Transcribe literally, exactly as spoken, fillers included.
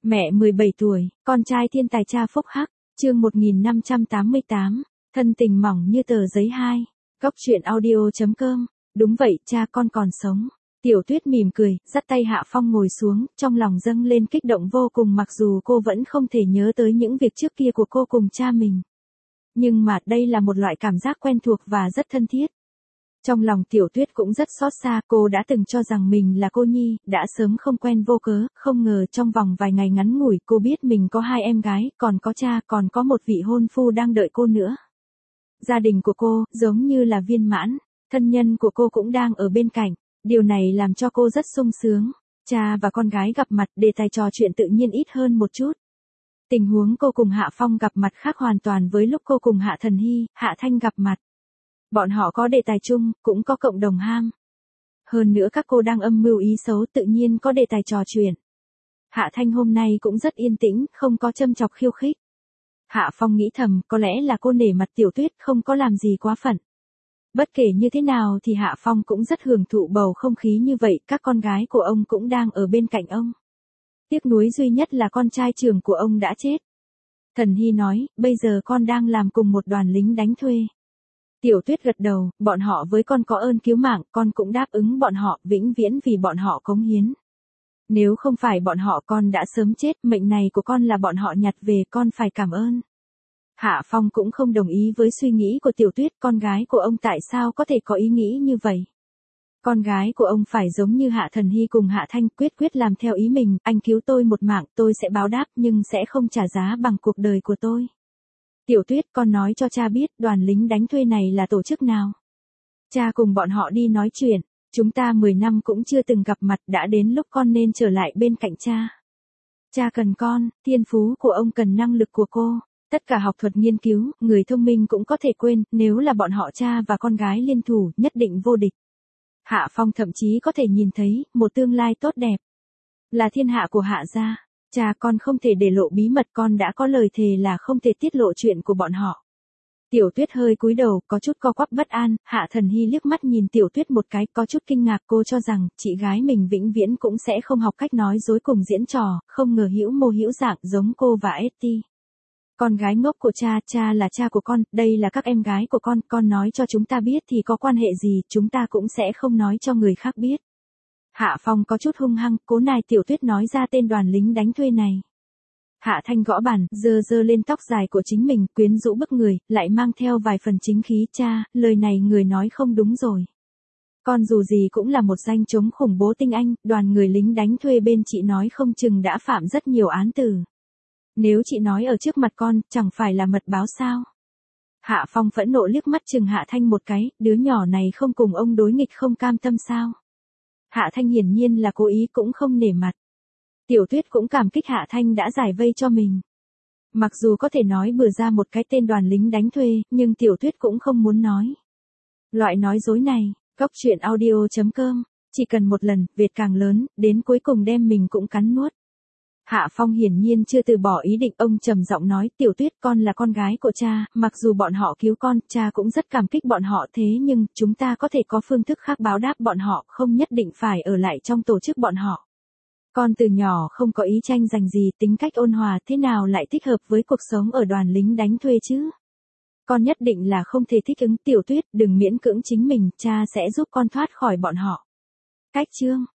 Mẹ mười bảy tuổi, con trai thiên tài cha phúc hắc, chương một nghìn năm trăm tám mươi tám, thân tình mỏng như tờ giấy hai. Góc truyện audio.com, đúng vậy, cha con còn sống. Tiểu Tuyết mỉm cười, dắt tay Hạ Phong ngồi xuống, trong lòng dâng lên kích động vô cùng mặc dù cô vẫn không thể nhớ tới những việc trước kia của cô cùng cha mình. Nhưng mà đây là một loại cảm giác quen thuộc và rất thân thiết. Trong lòng Tiểu Tuyết cũng rất xót xa, cô đã từng cho rằng mình là cô nhi, đã sớm không quen vô cớ, không ngờ trong vòng vài ngày ngắn ngủi cô biết mình có hai em gái, còn có cha, còn có một vị hôn phu đang đợi cô nữa. Gia đình của cô, giống như là viên mãn, thân nhân của cô cũng đang ở bên cạnh, điều này làm cho cô rất sung sướng. Cha và con gái gặp mặt, đề tài trò chuyện tự nhiên ít hơn một chút. Tình huống cô cùng Hạ Phong gặp mặt khác hoàn toàn với lúc cô cùng Hạ Thần Hy, Hạ Thanh gặp mặt. Bọn họ có đề tài chung, cũng có cộng đồng ham. Hơn nữa các cô đang âm mưu ý xấu tự nhiên có đề tài trò chuyện. Hạ Thanh hôm nay cũng rất yên tĩnh, không có châm chọc khiêu khích. Hạ Phong nghĩ thầm, có lẽ là cô nể mặt Tiểu Tuyết không có làm gì quá phận. Bất kể như thế nào thì Hạ Phong cũng rất hưởng thụ bầu không khí như vậy, các con gái của ông cũng đang ở bên cạnh ông. Tiếc nuối duy nhất là con trai trưởng của ông đã chết. Thần Hy nói, bây giờ con đang làm cùng một đoàn lính đánh thuê. Tiểu Tuyết gật đầu, bọn họ với con có ơn cứu mạng, con cũng đáp ứng bọn họ, vĩnh viễn vì bọn họ cống hiến. Nếu không phải bọn họ con đã sớm chết, mệnh này của con là bọn họ nhặt về, con phải cảm ơn. Hạ Phong cũng không đồng ý với suy nghĩ của Tiểu Tuyết, con gái của ông tại sao có thể có ý nghĩ như vậy. Con gái của ông phải giống như Hạ Thần Hy cùng Hạ Thanh, quyết quyết làm theo ý mình, anh cứu tôi một mạng, tôi sẽ báo đáp nhưng sẽ không trả giá bằng cuộc đời của tôi. Tiểu Tuyết, con nói cho cha biết đoàn lính đánh thuê này là tổ chức nào. Cha cùng bọn họ đi nói chuyện, chúng ta mười năm cũng chưa từng gặp mặt, đã đến lúc con nên trở lại bên cạnh cha. Cha cần con, thiên phú của ông cần năng lực của cô, tất cả học thuật nghiên cứu, người thông minh cũng có thể quên, nếu là bọn họ cha và con gái liên thủ, nhất định vô địch. Hạ Phong thậm chí có thể nhìn thấy, một tương lai tốt đẹp. Là thiên hạ của Hạ gia. Cha con không thể để lộ bí mật, con đã có lời thề là không thể tiết lộ chuyện của bọn họ. Tiểu Tuyết hơi cúi đầu, có chút co quắp bất an, Hạ Thần Hy liếc mắt nhìn Tiểu Tuyết một cái, có chút kinh ngạc, cô cho rằng, chị gái mình vĩnh viễn cũng sẽ không học cách nói dối cùng diễn trò, không ngờ hữu mô hữu dạng giống cô và Etty. Con gái ngốc của cha, cha là cha của con, đây là các em gái của con, con nói cho chúng ta biết thì có quan hệ gì, chúng ta cũng sẽ không nói cho người khác biết. Hạ Phong có chút hung hăng, cố nài Tiểu Tuyết nói ra tên đoàn lính đánh thuê này. Hạ Thanh gõ bàn, dơ dơ lên tóc dài của chính mình, quyến rũ bức người, lại mang theo vài phần chính khí, cha, lời này người nói không đúng rồi. Con dù gì cũng là một danh chống khủng bố tinh anh, đoàn người lính đánh thuê bên chị nói không chừng đã phạm rất nhiều án tử. Nếu chị nói ở trước mặt con, chẳng phải là mật báo sao? Hạ Phong phẫn nộ liếc mắt chừng Hạ Thanh một cái, đứa nhỏ này không cùng ông đối nghịch không cam tâm sao? Hạ Thanh hiển nhiên là cố ý cũng không nể mặt. Tiểu Tuyết cũng cảm kích Hạ Thanh đã giải vây cho mình. Mặc dù có thể nói bừa ra một cái tên đoàn lính đánh thuê, nhưng Tiểu Tuyết cũng không muốn nói. Loại nói dối này, góc truyện audio.com, chỉ cần một lần, Việt càng lớn, đến cuối cùng đem mình cũng cắn nuốt. Hạ Phong hiển nhiên chưa từ bỏ ý định, ông trầm giọng nói, Tiểu Tuyết, con là con gái của cha, mặc dù bọn họ cứu con, cha cũng rất cảm kích bọn họ, thế nhưng, chúng ta có thể có phương thức khác báo đáp bọn họ, không nhất định phải ở lại trong tổ chức bọn họ. Con từ nhỏ không có ý tranh giành gì, tính cách ôn hòa, thế nào lại thích hợp với cuộc sống ở đoàn lính đánh thuê chứ? Con nhất định là không thể thích ứng. Tiểu Tuyết, đừng miễn cưỡng chính mình, cha sẽ giúp con thoát khỏi bọn họ. Cách chương